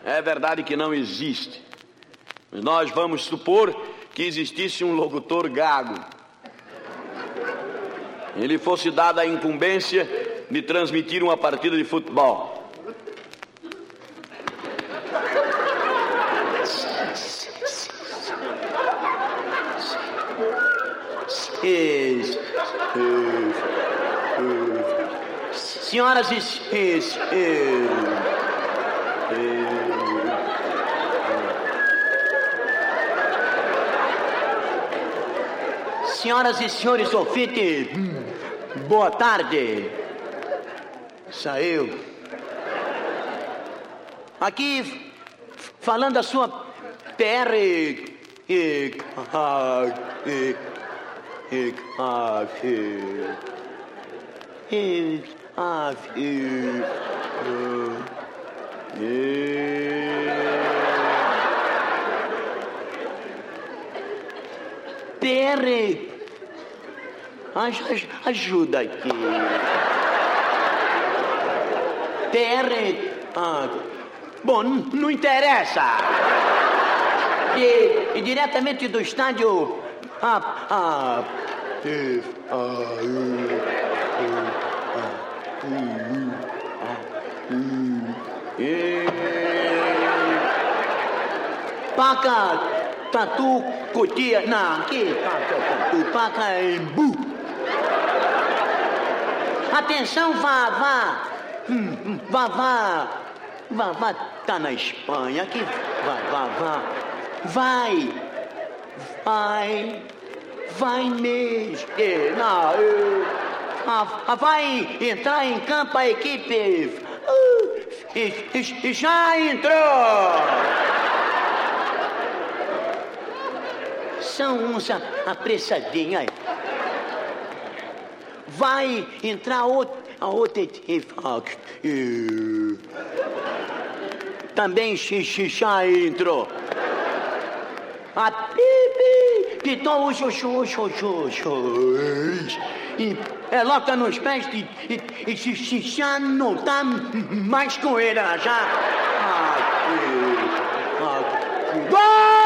É verdade que não existe. Mas nós vamos supor que existisse um locutor gago. Ele fosse dado a incumbência de transmitir uma partida de futebol. Senhoras e senhoras e senhores ouvintes, boa tarde. Saiu. Aqui falando a sua PR ajuda aqui. Bom, não interessa. E diretamente do estádio Paca Tatu Cotia. Não, que Tatu Pacaembu. Atenção, Vavá. Vavá tá na Espanha. Aqui, Vavá. Vai mesmo. Vai entrar em campo a equipe. E já entrou. São uns apressadinhos aí. Vai entrar a outra equipe. Também já entrou. A Pipi pitou o chuchu. E ela tá nos pés e já não tá mais com ele já. Gol!